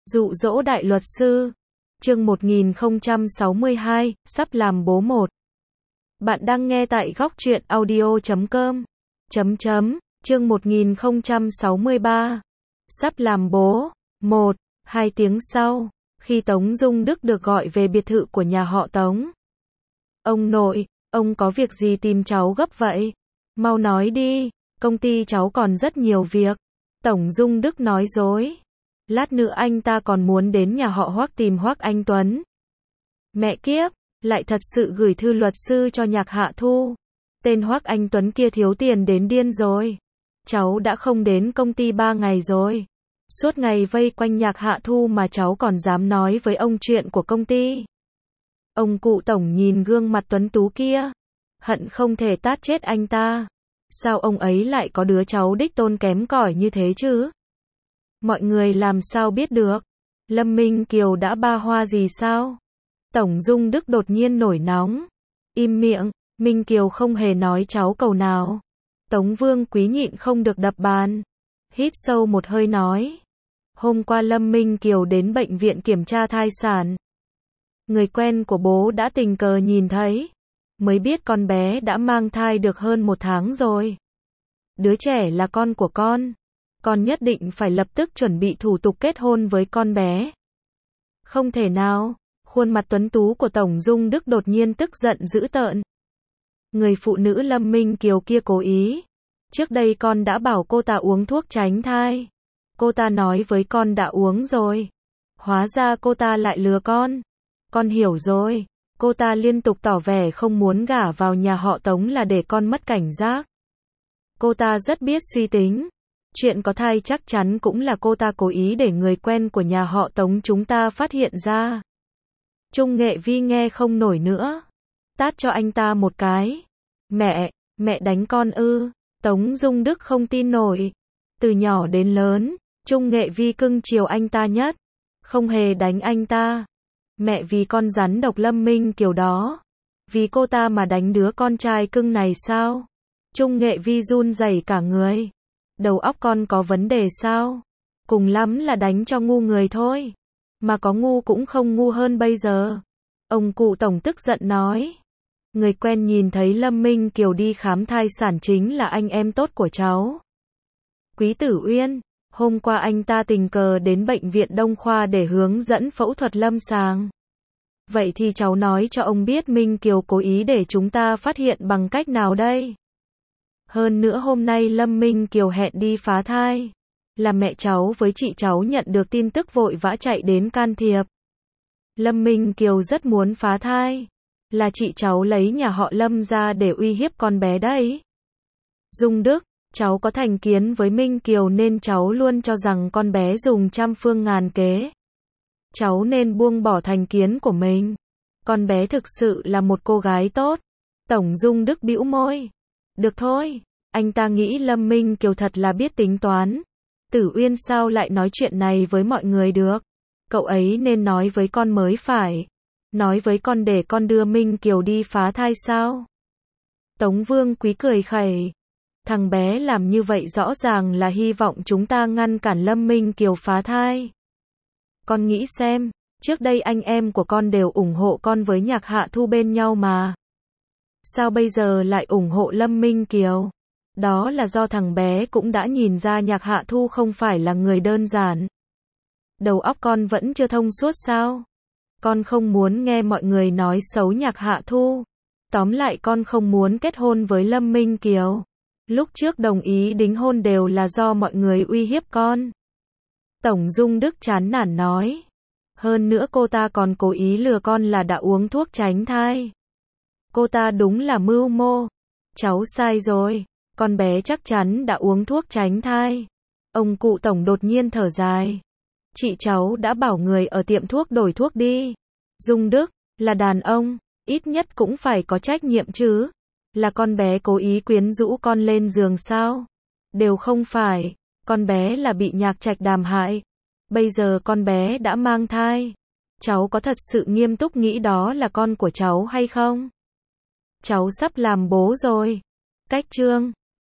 Dụ dỗ đại luật sư. Chương 1062, sắp làm bố một. Bạn đang nghe tại góc truyện audio.com. Chương 1063. Sắp làm bố. 1. 2 tiếng sau, khi Tống Dung Đức được gọi về biệt thự của nhà họ Tống. Ông nội, ông có việc gì tìm cháu gấp vậy? Mau nói đi, công ty cháu còn rất nhiều việc. Tống Dung Đức nói dối. Lát nữa anh ta còn muốn đến nhà họ Hoắc tìm Hoắc Anh Tuấn. Mẹ kiếp, lại thật sự gửi thư luật sư cho Nhạc Hạ Thu. Tên Hoắc Anh Tuấn kia thiếu tiền đến điên rồi. Cháu đã không đến công ty 3 ngày rồi. Suốt ngày vây quanh Nhạc Hạ Thu mà cháu còn dám nói với ông chuyện của công ty. Ông cụ Tổng nhìn gương mặt tuấn tú kia, hận không thể tát chết anh ta. Sao ông ấy lại có đứa cháu đích tôn kém cỏi như thế chứ? Mọi người làm sao biết được? Lâm Minh Kiều đã ba hoa gì sao? Tống Dung Đức đột nhiên nổi nóng. Im miệng, Minh Kiều không hề nói cháu cầu nào. Tống Vương Quý nhịn không được đập bàn. Hít sâu một hơi nói. Hôm qua Lâm Minh Kiều đến bệnh viện kiểm tra thai sản. Người quen của bố đã tình cờ nhìn thấy. Mới biết con bé đã mang thai được hơn 1 tháng rồi. Đứa trẻ là con của con. Con nhất định phải lập tức chuẩn bị thủ tục kết hôn với con bé. Không thể nào. Khuôn mặt tuấn tú của Tống Dung Đức đột nhiên tức giận dữ tợn. Người phụ nữ Lâm Minh Kiều kia cố ý. Trước đây con đã bảo cô ta uống thuốc tránh thai. Cô ta nói với con đã uống rồi. Hóa ra cô ta lại lừa con. Con hiểu rồi. Cô ta liên tục tỏ vẻ không muốn gả vào nhà họ Tống là để con mất cảnh giác. Cô ta rất biết suy tính. Chuyện có thai chắc chắn cũng là cô ta cố ý để người quen của nhà họ Tống chúng ta phát hiện ra. Trung Nghệ Vi nghe không nổi nữa. Tát cho anh ta một cái. Mẹ đánh con ư? Tống Dung Đức không tin nổi. Từ nhỏ đến lớn, Trung Nghệ Vi cưng chiều anh ta nhất. Không hề đánh anh ta. Mẹ vì con rắn độc Lâm Minh Kiều đó. Vì cô ta mà đánh đứa con trai cưng này sao? Trung Nghệ Vi run rẩy cả người. Đầu óc con có vấn đề sao? Cùng lắm là đánh cho ngu người thôi. Mà có ngu cũng không ngu hơn bây giờ. Ông cụ Tổng tức giận nói. Người quen nhìn thấy Lâm Minh Kiều đi khám thai sản chính là anh em tốt của cháu. Quý Tử Uyên, hôm qua anh ta tình cờ đến bệnh viện Đông Khoa để hướng dẫn phẫu thuật lâm sàng. Vậy thì cháu nói cho ông biết Minh Kiều cố ý để chúng ta phát hiện bằng cách nào đây? Hơn nữa hôm nay Lâm Minh Kiều hẹn đi phá thai. Là mẹ cháu với chị cháu nhận được tin tức vội vã chạy đến can thiệp. Lâm Minh Kiều rất muốn phá thai. Là chị cháu lấy nhà họ Lâm ra để uy hiếp con bé đấy. Dung Đức, cháu có thành kiến với Minh Kiều nên cháu luôn cho rằng con bé dùng trăm phương ngàn kế. Cháu nên buông bỏ thành kiến của mình. Con bé thực sự là một cô gái tốt. Tống Dung Đức bĩu môi. Được thôi, anh ta nghĩ Lâm Minh Kiều thật là biết tính toán. Tử Uyên sao lại nói chuyện này với mọi người được? Cậu ấy nên nói với con mới phải. Nói với con để con đưa Minh Kiều đi phá thai sao? Tống Vương Quý cười khẩy. Thằng bé làm như vậy rõ ràng là hy vọng chúng ta ngăn cản Lâm Minh Kiều phá thai. Con nghĩ xem, trước đây anh em của con đều ủng hộ con với Nhạc Hạ Thu bên nhau mà. Sao bây giờ lại ủng hộ Lâm Minh Kiều? Đó là do thằng bé cũng đã nhìn ra Nhạc Hạ Thu không phải là người đơn giản. Đầu óc con vẫn chưa thông suốt sao? Con không muốn nghe mọi người nói xấu Nhạc Hạ Thu. Tóm lại con không muốn kết hôn với Lâm Minh Kiều. Lúc trước đồng ý đính hôn đều là do mọi người uy hiếp con. Tống Dung Đức chán nản nói. Hơn nữa cô ta còn cố ý lừa con là đã uống thuốc tránh thai. Cô ta đúng là mưu mô. Cháu sai rồi. Con bé chắc chắn đã uống thuốc tránh thai. Ông cụ Tổng đột nhiên thở dài. Chị cháu đã bảo người ở tiệm thuốc đổi thuốc đi. Dung Đức, là đàn ông, ít nhất cũng phải có trách nhiệm chứ. Là con bé cố ý quyến rũ con lên giường sao? Đều không phải. Con bé là bị Nhạc Trạch Đàm hại. Bây giờ con bé đã mang thai. Cháu có thật sự nghiêm túc nghĩ đó là con của cháu hay không? Cháu sắp làm bố rồi. Cách chương